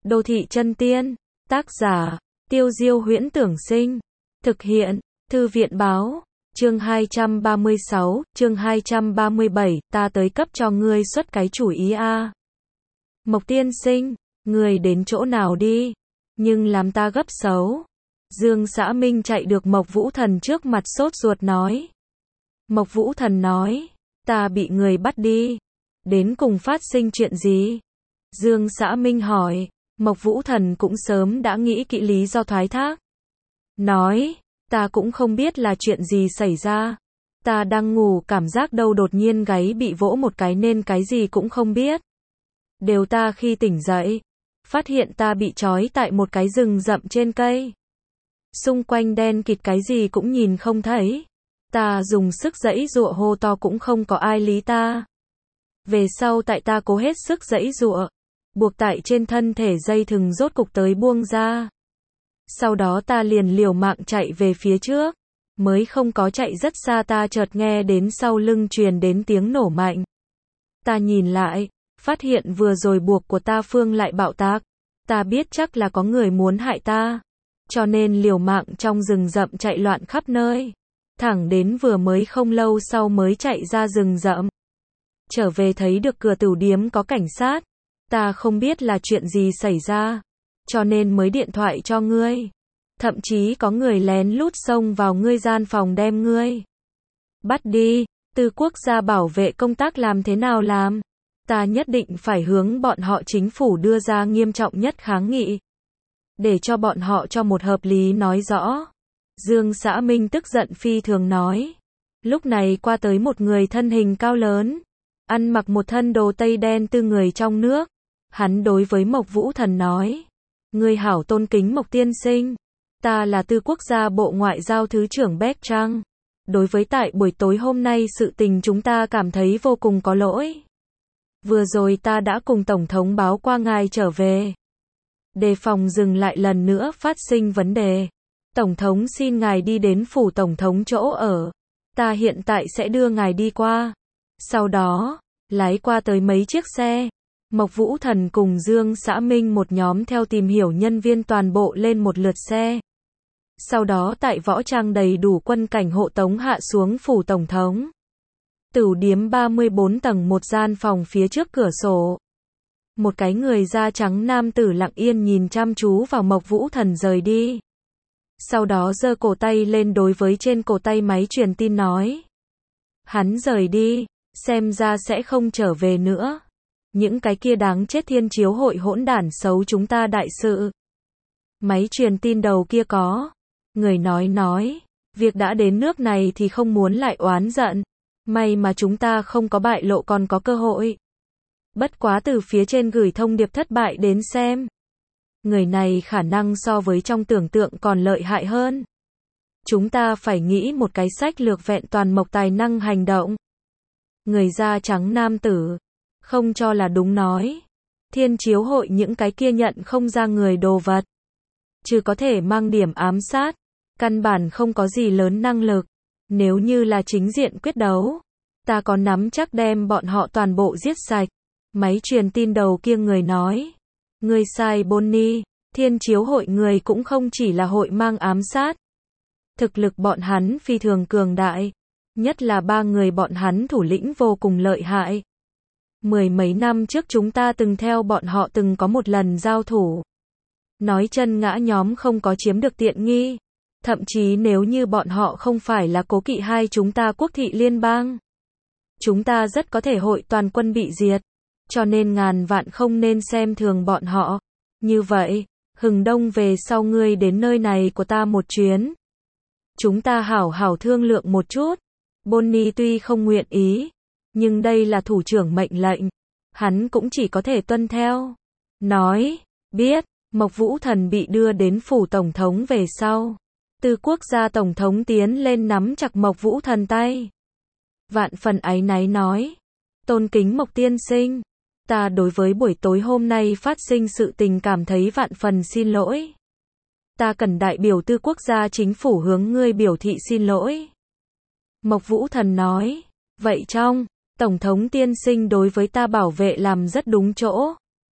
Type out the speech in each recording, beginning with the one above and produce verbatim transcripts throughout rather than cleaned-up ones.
Đô thị chân tiên. Tác giả, Tiêu Diêu Huyễn Tưởng Sinh. Thực hiện, Thư viện Báo. Chương hai trăm ba mươi sáu, chương hai trăm ba mươi bảy, ta tới cấp cho ngươi xuất cái chủ ý a. Mộc tiên sinh, ngươi đến chỗ nào đi, nhưng làm ta gấp xấu. Dương Xã Minh chạy được Mộc Vũ Thần trước mặt sốt ruột nói. Mộc Vũ Thần nói, ta bị người bắt đi. Đến cùng phát sinh chuyện gì? Dương Xã Minh hỏi. Mộc Vũ Thần cũng sớm đã nghĩ kỹ lý do thoái thác. Nói, ta cũng không biết là chuyện gì xảy ra. Ta đang ngủ cảm giác đâu đột nhiên gáy bị vỗ một cái nên cái gì cũng không biết. Đều ta khi tỉnh dậy, phát hiện ta bị trói tại một cái rừng rậm trên cây. Xung quanh đen kịt cái gì cũng nhìn không thấy. Ta dùng sức giãy giụa hô to cũng không có ai lý ta. Về sau tại ta cố hết sức giãy giụa, buộc tại trên thân thể dây thừng rốt cục tới buông ra. Sau đó ta liền liều mạng chạy về phía trước, mới không có chạy rất xa ta chợt nghe đến sau lưng truyền đến tiếng nổ mạnh. Ta nhìn lại, phát hiện vừa rồi buộc của ta phương lại bạo tạc. Ta biết chắc là có người muốn hại ta, cho nên liều mạng trong rừng rậm chạy loạn khắp nơi. Thẳng đến vừa mới không lâu sau mới chạy ra rừng rậm. Trở về thấy được cửa tửu điếm có cảnh sát. Ta không biết là chuyện gì xảy ra, cho nên mới điện thoại cho ngươi. Thậm chí có người lén lút xông vào ngươi gian phòng đem ngươi bắt đi. Từ quốc gia bảo vệ công tác làm thế nào làm? Ta nhất định phải hướng bọn họ chính phủ đưa ra nghiêm trọng nhất kháng nghị, để cho bọn họ cho một hợp lý nói rõ. Dương Xã Minh tức giận phi thường nói. Lúc này qua tới một người thân hình cao lớn, ăn mặc một thân đồ tây đen tư người trong nước. Hắn đối với Mộc Vũ Thần nói, ngươi hảo tôn kính Mộc tiên sinh, ta là Tư Quốc gia Bộ Ngoại giao Thứ trưởng Béc Trăng. Đối với tại buổi tối hôm nay sự tình chúng ta cảm thấy vô cùng có lỗi. Vừa rồi ta đã cùng Tổng thống báo qua ngài trở về, đề phòng dừng lại lần nữa phát sinh vấn đề. Tổng thống xin ngài đi đến phủ Tổng thống chỗ ở, ta hiện tại sẽ đưa ngài đi qua. Sau đó, lái qua tới mấy chiếc xe. Mộc Vũ Thần cùng Dương Xã Minh một nhóm theo tìm hiểu nhân viên toàn bộ lên một lượt xe. Sau đó tại võ trang đầy đủ quân cảnh hộ tống hạ xuống phủ Tổng thống. Tửu điếm ba mươi bốn tầng một gian phòng phía trước cửa sổ. Một cái người da trắng nam tử lặng yên nhìn chăm chú vào Mộc Vũ Thần rời đi. Sau đó giơ cổ tay lên đối với trên cổ tay máy truyền tin nói. Hắn rời đi, xem ra sẽ không trở về nữa. Những cái kia đáng chết thiên chiếu hội hỗn đản xấu chúng ta đại sự. Máy truyền tin đầu kia có người nói nói, việc đã đến nước này thì không muốn lại oán giận. May mà chúng ta không có bại lộ còn có cơ hội. Bất quá từ phía trên gửi thông điệp thất bại đến xem, người này khả năng so với trong tưởng tượng còn lợi hại hơn. Chúng ta phải nghĩ một cái sách lược vẹn toàn Mộc tài năng hành động. Người da trắng nam tử không cho là đúng nói. Thiên chiếu hội những cái kia nhận không ra người đồ vật, chứ có thể mang điểm ám sát, căn bản không có gì lớn năng lực. Nếu như là chính diện quyết đấu, ta có nắm chắc đem bọn họ toàn bộ giết sạch. Máy truyền tin đầu kia người nói. Người sai Bonnie, thiên chiếu hội người cũng không chỉ là hội mang ám sát. Thực lực bọn hắn phi thường cường đại, nhất là ba người bọn hắn thủ lĩnh vô cùng lợi hại. Mười mấy năm trước chúng ta từng theo bọn họ từng có một lần giao thủ. Nói chân ngã nhóm không có chiếm được tiện nghi. Thậm chí nếu như bọn họ không phải là cố kỵ hai chúng ta quốc thị liên bang, chúng ta rất có thể hội toàn quân bị diệt. Cho nên ngàn vạn không nên xem thường bọn họ. Như vậy, hừng đông về sau ngươi đến nơi này của ta một chuyến. Chúng ta hảo hảo thương lượng một chút. Bonnie tuy không nguyện ý, nhưng đây là thủ trưởng mệnh lệnh, hắn cũng chỉ có thể tuân theo. Nói, biết, Mộc Vũ Thần bị đưa đến phủ Tổng thống về sau. Từ quốc gia Tổng thống tiến lên nắm chặt Mộc Vũ Thần tay. Vạn phần áy náy nói. Tôn kính Mộc tiên sinh, ta đối với buổi tối hôm nay phát sinh sự tình cảm thấy vạn phần xin lỗi. Ta cần đại biểu tư quốc gia chính phủ hướng ngươi biểu thị xin lỗi. Mộc Vũ Thần nói. Vậy trong, Tổng thống tiên sinh đối với ta bảo vệ làm rất đúng chỗ.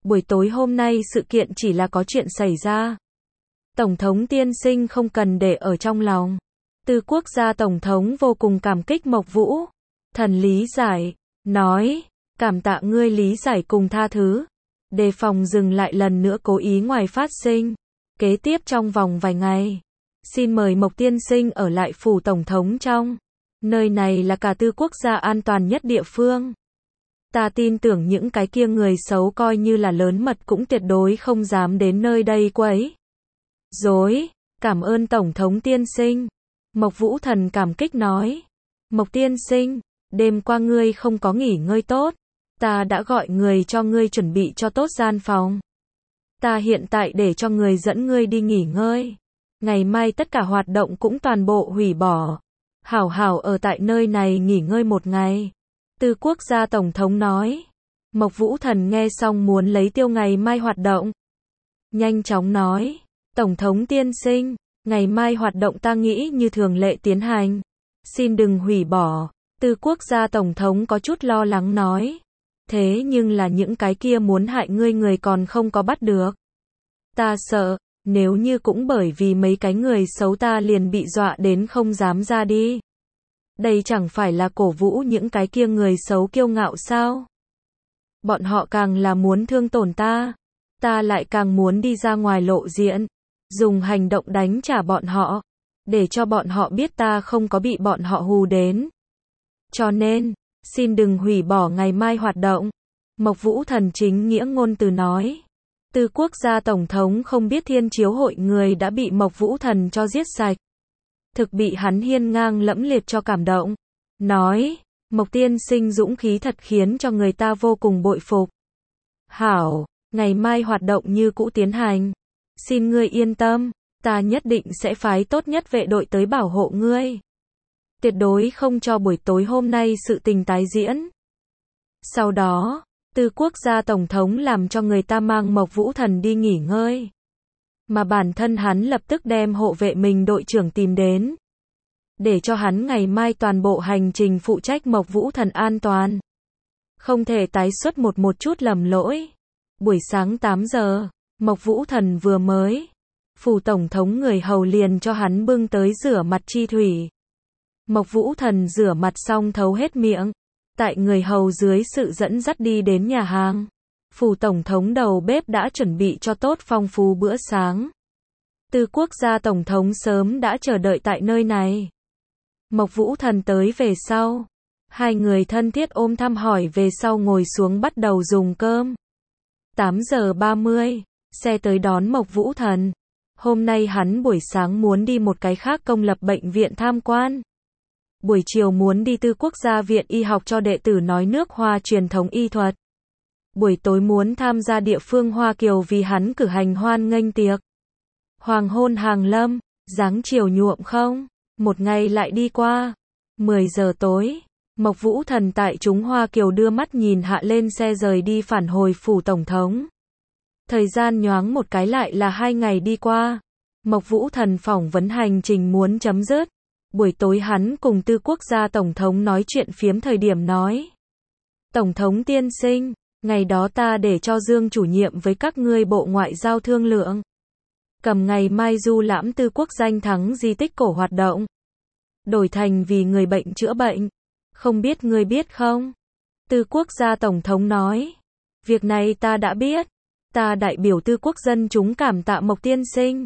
buổi tối hôm nay sự kiện chỉ là có chuyện xảy ra. Tổng thống tiên sinh không cần để ở trong lòng. Tư Quốc gia Tổng thống vô cùng cảm kích Mộc Vũ. Thần lý giải, nói, cảm tạ ngươi lý giải cùng tha thứ. Đề phòng dừng lại lần nữa cố ý ngoài phát sinh. Kế tiếp trong vòng vài ngày, xin mời Mộc tiên sinh ở lại phủ Tổng thống trong. Nơi này là cả Tư Quốc gia an toàn nhất địa phương. Ta tin tưởng những cái kia người xấu coi như là lớn mật cũng tuyệt đối không dám đến nơi đây quấy rối. Cảm ơn Tổng thống tiên sinh. Mộc Vũ Thần cảm kích nói. Mộc tiên sinh, đêm qua ngươi không có nghỉ ngơi tốt. Ta đã gọi người cho ngươi chuẩn bị cho tốt gian phòng. Ta hiện tại để cho người dẫn ngươi đi nghỉ ngơi. Ngày mai tất cả hoạt động cũng toàn bộ hủy bỏ. Hảo hảo ở tại nơi này nghỉ ngơi một ngày. Tư Quốc gia Tổng thống nói. Mộc Vũ Thần nghe xong muốn lấy tiêu ngày mai hoạt động. Nhanh chóng nói. Tổng thống tiên sinh, ngày mai hoạt động ta nghĩ như thường lệ tiến hành. Xin đừng hủy bỏ. Tư Quốc gia Tổng thống có chút lo lắng nói. Thế nhưng là những cái kia muốn hại ngươi người còn không có bắt được. Ta sợ, nếu như cũng bởi vì mấy cái người xấu ta liền bị dọa đến không dám ra đi. Đây chẳng phải là cổ vũ những cái kia người xấu kiêu ngạo sao? Bọn họ càng là muốn thương tổn ta, ta lại càng muốn đi ra ngoài lộ diện, dùng hành động đánh trả bọn họ, để cho bọn họ biết ta không có bị bọn họ hù đến. Cho nên, xin đừng hủy bỏ ngày mai hoạt động. Mộc Vũ Thần chính nghĩa ngôn từ nói. Tư Quốc gia Tổng thống không biết Thiên Chiếu hội người đã bị Mộc Vũ Thần cho giết sạch. Thực bị hắn hiên ngang lẫm liệt cho cảm động. Nói, Mộc tiên sinh dũng khí thật khiến cho người ta vô cùng bội phục. Hảo, ngày mai hoạt động như cũ tiến hành. Xin ngươi yên tâm, ta nhất định sẽ phái tốt nhất vệ đội tới bảo hộ ngươi. Tuyệt đối không cho buổi tối hôm nay sự tình tái diễn. Sau đó, Tư Quốc gia Tổng thống làm cho người ta mang Mộc Vũ Thần đi nghỉ ngơi. Mà bản thân hắn lập tức đem hộ vệ mình đội trưởng tìm đến. Để cho hắn ngày mai toàn bộ hành trình phụ trách Mộc Vũ Thần an toàn. Không thể tái xuất một một chút lầm lỗi. Buổi sáng tám giờ, Mộc Vũ Thần vừa mới. Phủ Tổng thống người hầu liền cho hắn bưng tới rửa mặt chi thủy. Mộc Vũ Thần rửa mặt xong thấu hết miệng. Tại người hầu dưới sự dẫn dắt đi đến nhà hàng. Phủ Tổng thống đầu bếp đã chuẩn bị cho tốt phong phú bữa sáng. Tư Quốc gia Tổng thống sớm đã chờ đợi tại nơi này. Mộc Vũ Thần tới về sau. Hai người thân thiết ôm thăm hỏi về sau ngồi xuống bắt đầu dùng cơm. tám giờ ba mươi, xe tới đón Mộc Vũ Thần. Hôm nay hắn buổi sáng muốn đi một cái khác công lập bệnh viện tham quan. Buổi chiều muốn đi Tư Quốc gia viện y học cho đệ tử nói nước Hoa truyền thống y thuật. Buổi tối muốn tham gia địa phương Hoa Kiều vì hắn cử hành hoan nghênh tiệc. Hoàng hôn hàng lâm, dáng chiều nhuộm không, một ngày lại đi qua. mười giờ tối, Mộc Vũ Thần tại chúng Hoa Kiều đưa mắt nhìn hạ lên xe rời đi phản hồi phủ Tổng thống. Thời gian nhoáng một cái lại là hai ngày đi qua. Mộc Vũ Thần phỏng vấn hành trình muốn chấm dứt. Buổi tối hắn cùng Tư Quốc gia Tổng thống nói chuyện phiếm thời điểm nói. Tổng thống tiên sinh, ngày đó ta để cho Dương chủ nhiệm với các ngươi bộ ngoại giao thương lượng. Cầm ngày mai du lãm Tư Quốc danh thắng di tích cổ hoạt động. Đổi thành vì người bệnh chữa bệnh. Không biết ngươi biết không? Tư Quốc gia Tổng thống nói. Việc này ta đã biết. Ta đại biểu Tư Quốc dân chúng cảm tạ Mộc tiên sinh.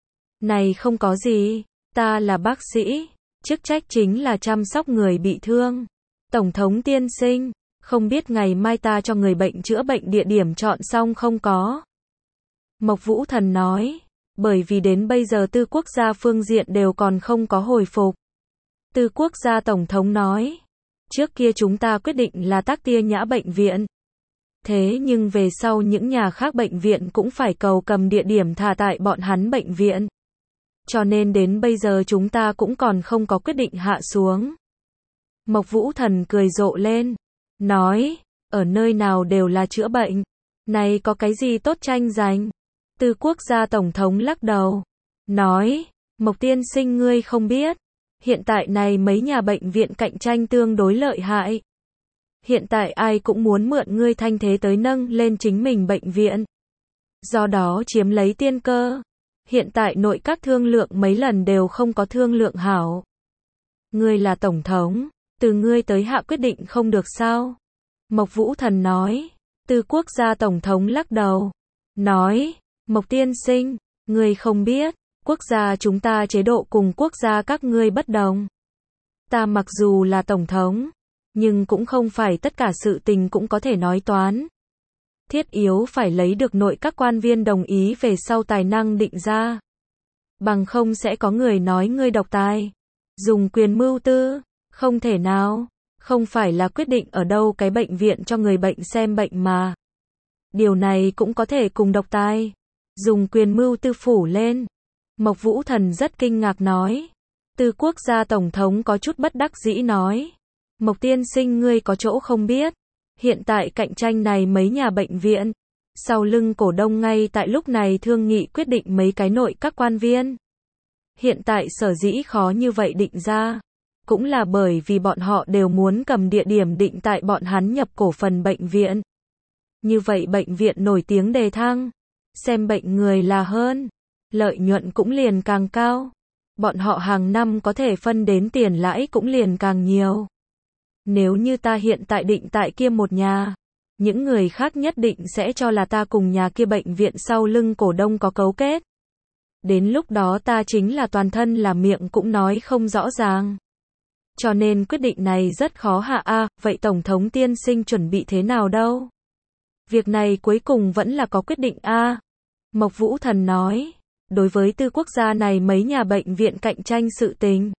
Này không có gì. Ta là bác sĩ. Chức trách chính là chăm sóc người bị thương. Tổng thống tiên sinh. Không biết ngày mai ta cho người bệnh chữa bệnh địa điểm chọn xong không có? Mộc Vũ Thần nói. Bởi vì đến bây giờ Tư Quốc gia phương diện đều còn không có hồi phục. Tư Quốc gia Tổng thống nói. Trước kia chúng ta quyết định là Tác Tia Nhã bệnh viện. Thế nhưng về sau những nhà khác bệnh viện cũng phải cầu cầm địa điểm thả tại bọn hắn bệnh viện. Cho nên đến bây giờ chúng ta cũng còn không có quyết định hạ xuống. Mộc Vũ Thần cười rộ lên. Nói, ở nơi nào đều là chữa bệnh. Này có cái gì tốt tranh giành? Tư Quốc gia Tổng thống lắc đầu. Nói, Mộc tiên sinh ngươi không biết. Hiện tại này mấy nhà bệnh viện cạnh tranh tương đối lợi hại. Hiện tại ai cũng muốn mượn ngươi thanh thế tới nâng lên chính mình bệnh viện. Do đó chiếm lấy tiên cơ. Hiện tại nội các thương lượng mấy lần đều không có thương lượng hảo. Ngươi là tổng thống, từ ngươi tới hạ quyết định không được sao? Mộc Vũ Thần nói. Từ quốc gia tổng thống lắc đầu. Nói, Mộc tiên sinh, ngươi không biết, quốc gia chúng ta chế độ cùng quốc gia các ngươi bất đồng. Ta mặc dù là tổng thống, nhưng cũng không phải tất cả sự tình cũng có thể nói toán. Thiết yếu phải lấy được nội các quan viên đồng ý về sau tài năng định ra. Bằng không sẽ có người nói ngươi độc tài, dùng quyền mưu tư, không thể nào, không phải là quyết định ở đâu cái bệnh viện cho người bệnh xem bệnh mà. Điều này cũng có thể cùng độc tài, dùng quyền mưu tư phủ lên. Mộc Vũ Thần rất kinh ngạc nói. Từ quốc gia tổng thống có chút bất đắc dĩ nói. Mộc tiên sinh ngươi có chỗ không biết. Hiện tại cạnh tranh này mấy nhà bệnh viện. Sau lưng cổ đông ngay tại lúc này thương nghị quyết định mấy cái nội các quan viên. Hiện tại sở dĩ khó như vậy định ra. Cũng là bởi vì bọn họ đều muốn cầm địa điểm định tại bọn hắn nhập cổ phần bệnh viện. Như vậy bệnh viện nổi tiếng đề thăng. Xem bệnh người là hơn. Lợi nhuận cũng liền càng cao. Bọn họ hàng năm có thể phân đến tiền lãi cũng liền càng nhiều. Nếu như ta hiện tại định tại kia một nhà, những người khác nhất định sẽ cho là ta cùng nhà kia bệnh viện sau lưng cổ đông có cấu kết. Đến lúc đó ta chính là toàn thân là miệng cũng nói không rõ ràng. Cho nên quyết định này rất khó hạ a, vậy Tổng thống tiên sinh chuẩn bị thế nào đâu? Việc này cuối cùng vẫn là có quyết định a. Mộc Vũ Thần nói, đối với tư quốc gia này mấy nhà bệnh viện cạnh tranh sự tình.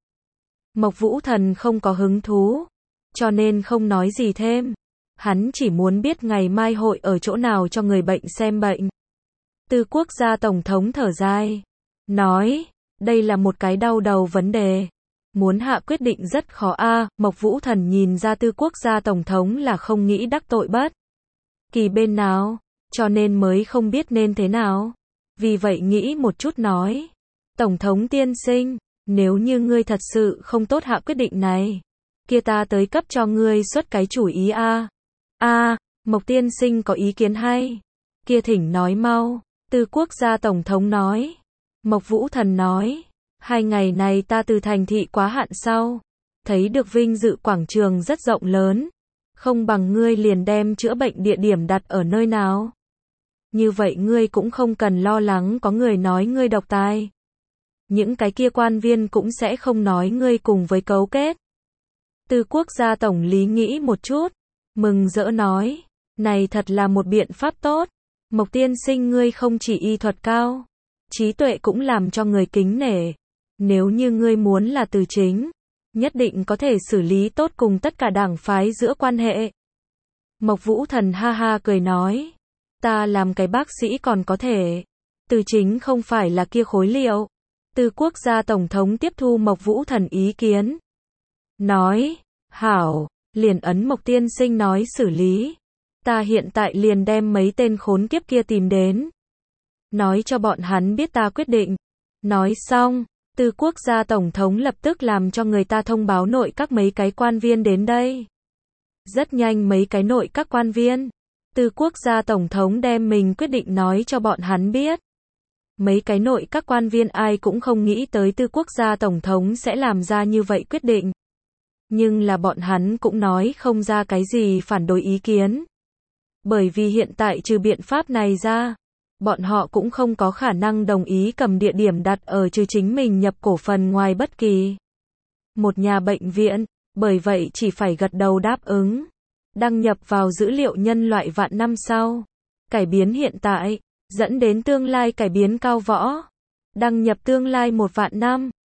Mộc Vũ Thần không có hứng thú, cho nên không nói gì thêm. Hắn chỉ muốn biết ngày mai hội ở chỗ nào cho người bệnh xem bệnh. Tư quốc gia tổng thống thở dài, nói, đây là một cái đau đầu vấn đề. Muốn hạ quyết định rất khó a. Mộc Vũ Thần nhìn ra tư quốc gia tổng thống là không nghĩ đắc tội bất kỳ bên nào, cho nên mới không biết nên thế nào. Vì vậy nghĩ một chút nói, Tổng thống tiên sinh, nếu như ngươi thật sự không tốt hạ quyết định này, kia ta tới cấp cho ngươi xuất cái chủ ý a. A, Mộc tiên sinh có ý kiến hay? Kia thỉnh nói mau. Tư quốc gia tổng thống nói. Mộc Vũ Thần nói, hai ngày này ta từ thành thị quá hạn sau, thấy được vinh dự quảng trường rất rộng lớn, không bằng ngươi liền đem chữa bệnh địa điểm đặt ở nơi nào. Như vậy ngươi cũng không cần lo lắng có người nói ngươi độc tài. Những cái kia quan viên cũng sẽ không nói ngươi cùng với cấu kết. Tư quốc gia tổng lý nghĩ một chút, mừng rỡ nói, này thật là một biện pháp tốt. Mộc tiên sinh ngươi không chỉ y thuật cao, trí tuệ cũng làm cho người kính nể. Nếu như ngươi muốn là từ chính, nhất định có thể xử lý tốt cùng tất cả đảng phái giữa quan hệ. Mộc Vũ Thần ha ha cười nói, ta làm cái bác sĩ còn có thể, từ chính không phải là kia khối liệu. Tư quốc gia tổng thống tiếp thu Mộc Vũ Thần ý kiến. Nói, hảo, liền ấn Mộc tiên sinh nói xử lý. Ta hiện tại liền đem mấy tên khốn kiếp kia tìm đến. Nói cho bọn hắn biết ta quyết định. Nói xong, tư quốc gia tổng thống lập tức làm cho người ta thông báo nội các mấy cái quan viên đến đây. Rất nhanh mấy cái nội các quan viên. Tư quốc gia tổng thống đem mình quyết định nói cho bọn hắn biết. Mấy cái nội các quan viên ai cũng không nghĩ tới tư quốc gia tổng thống sẽ làm ra như vậy quyết định. Nhưng là bọn hắn cũng nói không ra cái gì phản đối ý kiến. Bởi vì hiện tại trừ biện pháp này ra, bọn họ cũng không có khả năng đồng ý cầm địa điểm đặt ở trừ chính mình nhập cổ phần ngoài bất kỳ một nhà bệnh viện, bởi vậy chỉ phải gật đầu đáp ứng. Đăng nhập vào dữ liệu nhân loại vạn năm sau. Cải biến hiện tại, dẫn đến tương lai cải biến cao võ. Đăng nhập tương lai một vạn năm.